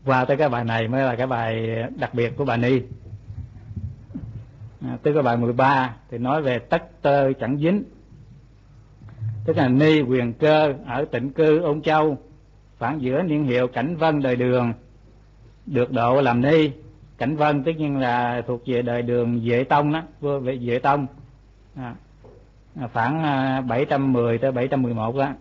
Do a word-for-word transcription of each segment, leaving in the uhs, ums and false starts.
Qua tới cái bài này mới là cái bài đặc biệt của bà Ni. À, tới cái bài mười ba thì nói về tất tơ chẳng dính. Tức là Ni Quyền Cơ ở tịnh cư Ôn Châu, khoảng giữa niên hiệu Cảnh Vân đời Đường, được độ làm ni. Cảnh Vân tất nhiên là thuộc về đời Đường Vệ Tông đó, vua Vệ Tông, à, khoảng bảy trăm mười tới bảy trăm mười một đó.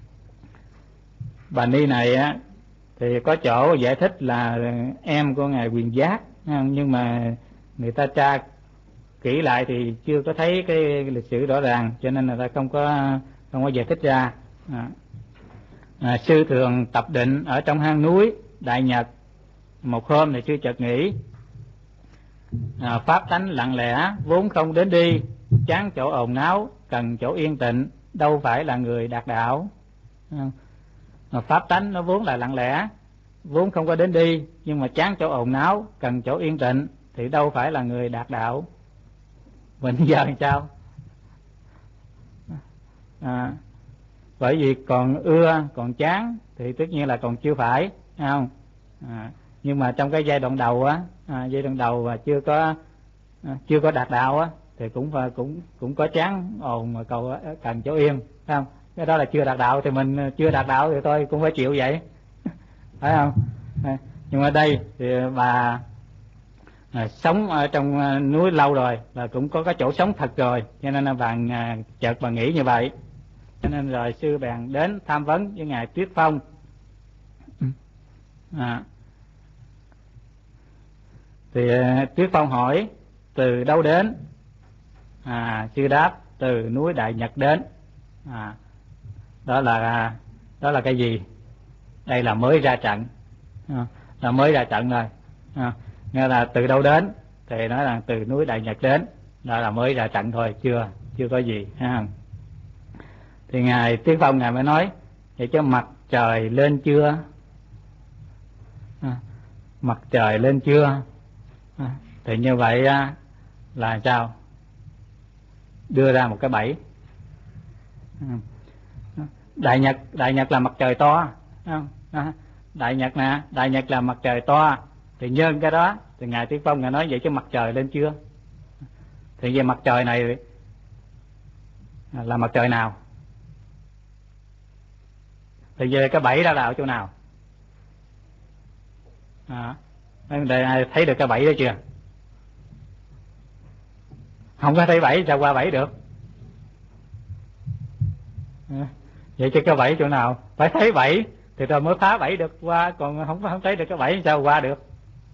Bà Ni này á thì có chỗ giải thích là em của ngài Quyền Giác, nhưng mà người ta tra kỹ lại thì chưa có thấy cái lịch sử rõ ràng, cho nên là ta không có không có giải thích ra. À. À, sư thường tập định ở trong hang núi Đại Nhật. Một hôm thì sư chợt nghĩ, à, pháp tánh lặng lẽ vốn không đến đi, chán chỗ ồn náo, cần chỗ yên tịnh, đâu phải là người đạt đạo. À, pháp tánh nó vốn là lặng lẽ, vốn không có đến đi, nhưng mà chán chỗ ồn náo, cần chỗ yên tịnh thì đâu phải là người đạt đạo. Mình giờ làm sao? À, bởi vì còn ưa, còn chán thì tất nhiên là còn chưa phải, phải không? À, nhưng mà trong cái giai đoạn đầu á, à, giai đoạn đầu và chưa có à, chưa có đạt đạo á, thì cũng cũng cũng có chán ồn mà cầu cần chỗ yên, phải không? Cái đó là chưa đạt đạo, thì mình chưa đạt đạo thì tôi cũng phải chịu vậy, phải không? À, nhưng mà đây thì bà à, sống ở trong núi lâu rồi, là cũng có cái chỗ sống thật rồi, cho nên là bà à, chợt bà nghĩ như vậy. Cho nên rồi sư bèn đến tham vấn với ngài Tuyết Phong. À, thì Tuyết Phong hỏi từ đâu đến? À, sư đáp từ núi Đại Nhật đến. À, đó là đó là cái gì? Đây là mới ra trận, à, là mới ra trận rồi. À, nghe là từ đâu đến thì nói là từ núi Đại Nhật đến, đó là mới ra trận thôi, chưa chưa có gì, ha. Thì ngài Tuyết Phong ngài mới nói vậy cho mặt trời lên chưa? À, mặt trời lên chưa? À, thì như vậy á, là sao? Đưa ra một cái bẫy. À, Đại Nhật Đại Nhật là mặt trời to, không? À, Đại Nhật nè, Đại Nhật là mặt trời to, thì nhân cái đó thì ngài Tuyết Phong ngài nói vậy chứ mặt trời lên chưa? Thì về mặt trời này là mặt trời nào? Thì về cái bẫy đó là ở chỗ nào? À, đây ai thấy được cái bẫy đó chưa? Không có thấy bẫy sao qua bẫy được? À, vậy chứ cái bẫy chỗ nào? Phải thấy bẫy thì rồi mới phá bẫy được qua, còn không không thấy được cái bẫy sao qua được?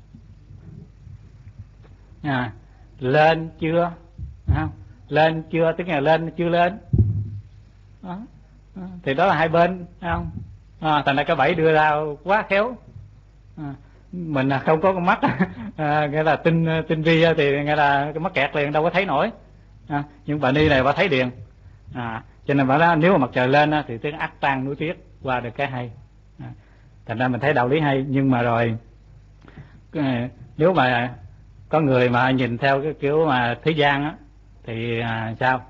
À, lên chưa? À, lên chưa tức là lên chưa lên đó. À, thì đó là hai bên, không? À, thành ra cái bẫy đưa ra quá khéo. À, mình không có con mắt à, nghĩa là tinh tinh vi thì nghĩa là cái mắt kẹt liền đâu có thấy nổi. À, nhưng bà Ni này bà thấy liền. À, cho nên bà nói nếu mà mặt trời lên thì tiếng ắt tan núi tuyết, qua được cái hay. À, thành ra mình thấy đạo lý hay. Nhưng mà rồi nếu mà có người mà nhìn theo cái kiểu mà thế gian á thì à, sao?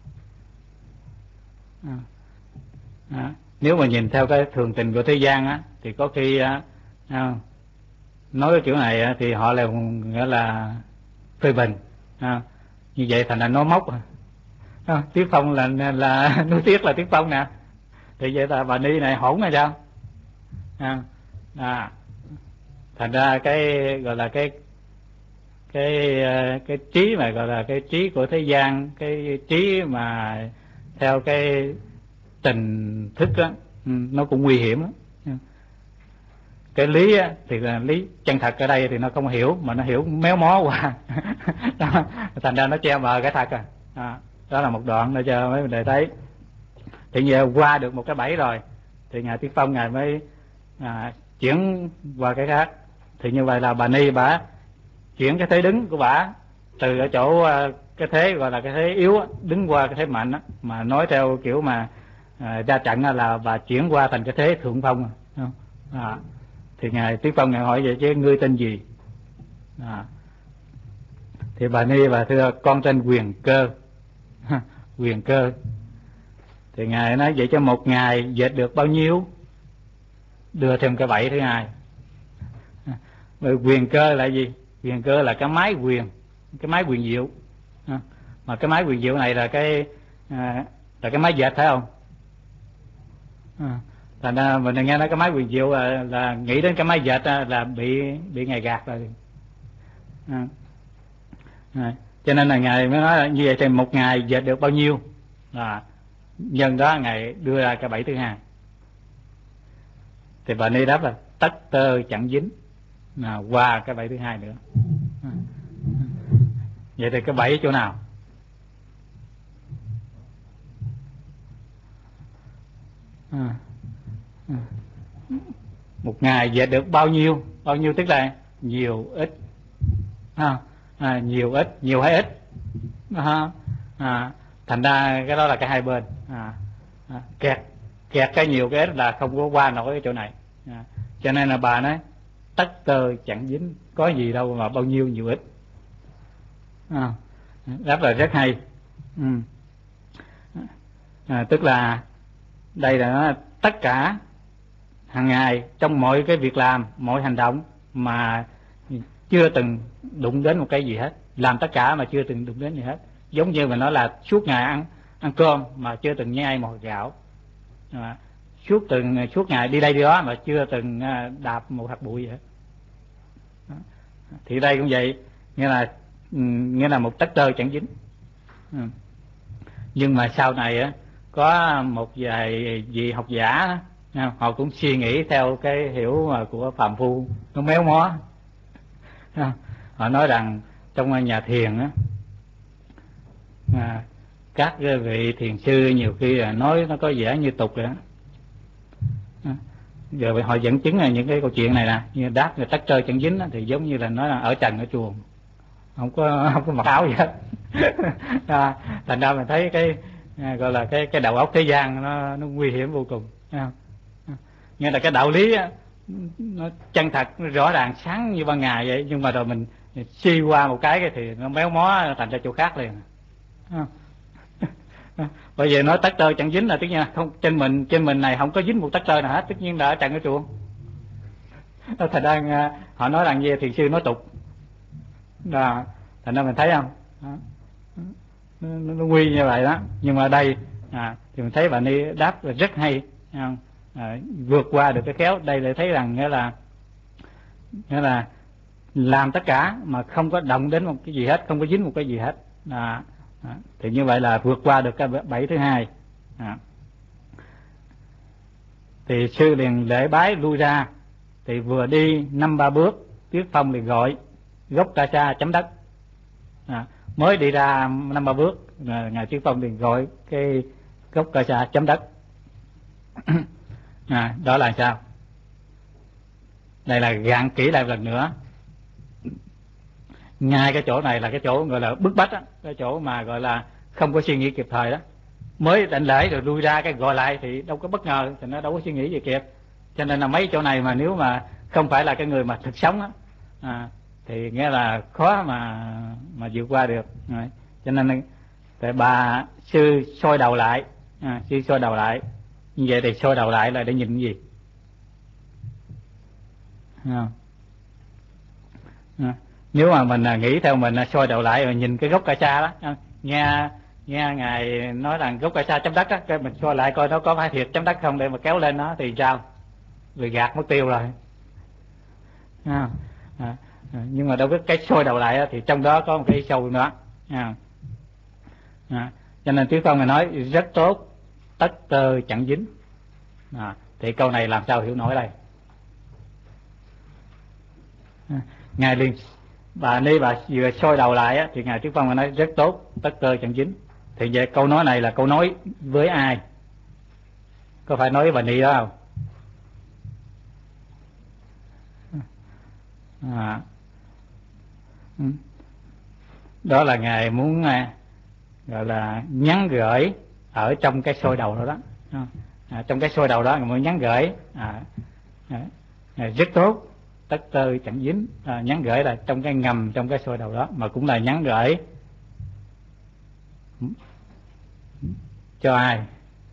À, à, nếu mà nhìn theo cái thường tình của thế gian á thì có khi à, à, nói cái kiểu này thì họ là nghĩa là phê bình. À, như vậy thành là nó móc. À, Tuyết Phong là là núi tuyết là Tuyết Phong nè, thì vậy là bà Ni này hỗn hay sao? À, à, thành ra cái gọi là cái cái cái trí mà gọi là cái trí của thế gian, cái trí mà theo cái tình thức á, nó cũng nguy hiểm lắm. Cái lý á, thì là lý chân thật ở đây thì nó không hiểu, mà nó hiểu méo mó qua đó, thành ra nó che mờ cái thật. À, à đó là một đoạn để cho mấy vấn đề thấy. Thì giờ qua được một cái bẫy rồi thì ngài Tuyết Phong ngài mới à, chuyển qua cái khác. Thì như vậy là bà Ni bà chuyển cái thế đứng của bà từ ở chỗ cái thế gọi là cái thế yếu đứng qua cái thế mạnh á, mà nói theo kiểu mà à, ra trận là bà chuyển qua thành cái thế thượng phong. À, thì ngài Tuyết Phong ngài hỏi vậy chứ ngươi tên gì? À, thì bà Ni bà thưa con tên Quyền Cơ. Quyền Cơ. Thì ngài nói vậy cho một ngày dệt được bao nhiêu? Đưa thêm cái bẫy thứ hai. Quyền cơ là gì? Quyền cơ là cái máy quyền, cái máy quyền diệu. À, mà cái máy quyền diệu này là cái à, là cái máy dệt, phải không? À, thành ra mình nghe nói cái máy quyền diệu là, là nghĩ đến cái máy dệt là bị bị ngài gạt rồi. À, à, cho nên là ngài mới nói là như vậy thì một ngày dệt được bao nhiêu, là nhân đó ngài đưa ra cái bảy thứ hai. Thì bà Ni đáp là tất tơ chẳng dính, là qua cái bảy thứ hai nữa. À, vậy thì cái bảy ở chỗ nào? À, à. Một ngày dệt được bao nhiêu? Bao nhiêu tức là nhiều ít. À, à, nhiều ít, nhiều hay ít? À, à, thành ra cái đó là cái hai bên. À, à, kẹt kẹt cái nhiều cái ít là không có qua nổi cái chỗ này. À, cho nên là bà nói tất tơ chẳng dính, có gì đâu mà bao nhiêu nhiều ít. À, rất là rất hay. Ừ. À, tức là đây là nó, tất cả hàng ngày trong mọi cái việc làm, mọi hành động mà chưa từng đụng đến một cái gì hết, làm tất cả mà chưa từng đụng đến gì hết. Giống như mình nói là suốt ngày ăn ăn cơm mà chưa từng nhai một hạt gạo, à, suốt từng suốt ngày đi đây đi đó mà chưa từng đạp một hạt bụi vậy hết. Thì đây cũng vậy, nghĩa là nghĩa là một tấc tơ chẳng dính. Ừ. Nhưng mà sau này á, có một vài vị học giả đó, họ cũng suy nghĩ theo cái hiểu mà của phàm phu nó méo mó. Họ nói rằng trong nhà thiền á, à, các vị thiền sư nhiều khi là nói nó có vẻ như tục rồi đó. Giờ họ dẫn chứng là những cái câu chuyện này nè, như đáp người tắc trơ chẳng dính đó, thì giống như là nói là ở trần ở chuồng, không có không có mặc áo gì hết. À, thành ra mình thấy cái à, gọi là cái cái đầu óc thế gian nó nó nguy hiểm vô cùng. À, nghĩa là cái đạo lý á, nó chân thật, nó rõ ràng sáng như ban ngày vậy, nhưng mà rồi mình suy qua một cái thì nó méo mó thành ra chỗ khác liền. À. Bởi vì nói tắc tơ chẳng dính là tất nhiên không, trên mình trên mình này không có dính một tắc tơ nào hết, tất nhiên là ở trần ở chuồng. Thành ra họ nói rằng gì thiền sư nói tục đó, thành ra mình thấy không đó. Nó, nó, nó nguy như vậy đó. Nhưng mà đây à, thì mình thấy bà Ni đáp là rất hay, không? À, vượt qua được cái khéo. Đây để thấy rằng nghĩa là nghĩa là làm tất cả mà không có động đến một cái gì hết, không có dính một cái gì hết. À, à, thì như vậy là vượt qua được cái bảy thứ hai. À. Thì sư liền lễ bái lui ra, thì vừa đi năm ba bước, Tuyết Phong liền gọi gốc ca sa chấm đất. À, mới đi ra năm ba bước, ngài Tuyết Phong liền gọi cái gốc ca sa chấm đất. À, đó là sao? Đây là gạn kỹ lại một lần nữa. Ngay cái chỗ này là cái chỗ gọi là bức bách đó, cái chỗ mà gọi là không có suy nghĩ kịp thời đó. Mới đảnh lễ rồi lui ra cái gọi lại thì đâu có bất ngờ, thì nó đâu có suy nghĩ gì kịp. Cho nên là mấy chỗ này mà nếu mà không phải là cái người mà thực sống á, à, thì nghĩa là khó mà mà vượt qua được. Rồi. Cho nên tại bà sư soi đầu lại, à, sư soi đầu lại. Như vậy thì soi đầu lại là để nhìn cái gì? À. À. Nếu mà mình nghĩ theo mình soi đầu lại rồi nhìn cái gốc ca sa đó, à, nghe nghe ngài nói rằng gốc ca sa chấm đất á, cái mình soi lại coi nó có phải thiệt chấm đất không để mà kéo lên nó thì sao? Vì gạt mất tiêu rồi. À. À. À. Nhưng mà đâu biết cái soi đầu lại á, thì trong đó có một cái sâu nữa. À. À. Cho nên Tuyết Phong này nói rất tốt, tất tơ chẳng dính. À. Thì câu này làm sao hiểu nổi đây? À. Ngài liền bà Ni bà vừa soi đầu lại á, thì ngài Tuyết Phong nói rất tốt, tất tơ chẳng dính. Thì vậy câu nói này là câu nói với ai? Có phải nói với bà Ni đó không? À. Đó là ngài muốn gọi là nhắn gửi ở trong cái soi đầu đó đó. À, trong cái soi đầu đó ngài muốn nhắn gửi à, à, rất tốt, tất tơ chẳng dính. À, nhắn gửi là trong cái ngầm trong cái soi đầu đó, mà cũng là nhắn gửi cho ai?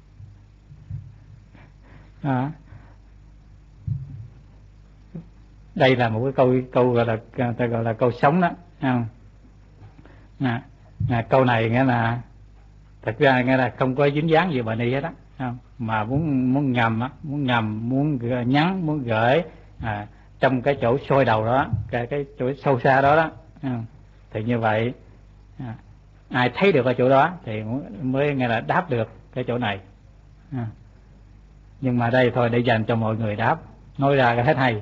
À, đây là một cái câu câu gọi là ta gọi là câu sống đó, không? À, à, câu này nghĩa là thật ra nghĩa là không có dính dáng gì bà Ni hết á, không? Mà muốn muốn ngầm á, muốn ngầm, muốn nhắn, muốn gửi à, trong cái chỗ sôi đầu đó, cái cái chỗ sâu xa đó đó, không? Thì như vậy à, ai thấy được ở chỗ đó thì mới nghe là đáp được cái chỗ này à. Nhưng mà đây thôi để dành cho mọi người đáp, nói ra cái hết hay.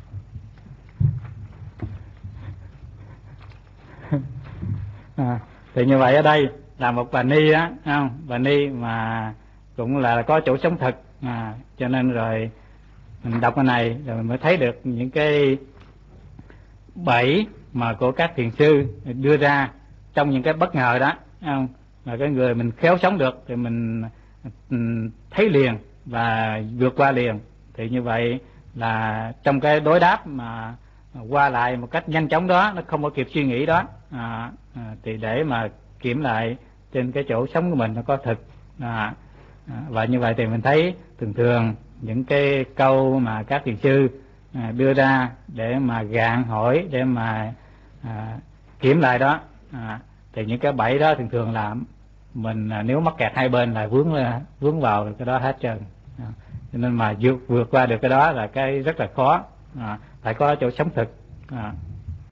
À, thì như vậy ở đây là một bà Ni á, không? Bà Ni mà cũng là có chỗ sống thực à, cho nên rồi mình đọc cái này rồi mình mới thấy được những cái bẫy mà của các thiền sư đưa ra trong những cái bất ngờ đó, không? Mà cái người mình khéo sống được thì mình thấy liền và vượt qua liền. Thì như vậy là trong cái đối đáp mà qua lại một cách nhanh chóng đó, nó không có kịp suy nghĩ đó à, à, thì để mà kiểm lại trên cái chỗ sống của mình nó có thực à, à, và như vậy thì mình thấy thường thường những cái câu mà các thiền sư à, đưa ra để mà gạn hỏi, để mà à, kiểm lại đó à, thì những cái bẫy đó thường thường là mình à, nếu mắc kẹt hai bên là vướng vướng vào cái đó hết trơn à, cho nên mà vượt vượt qua được cái đó là cái rất là khó à, phải có chỗ sống thực à.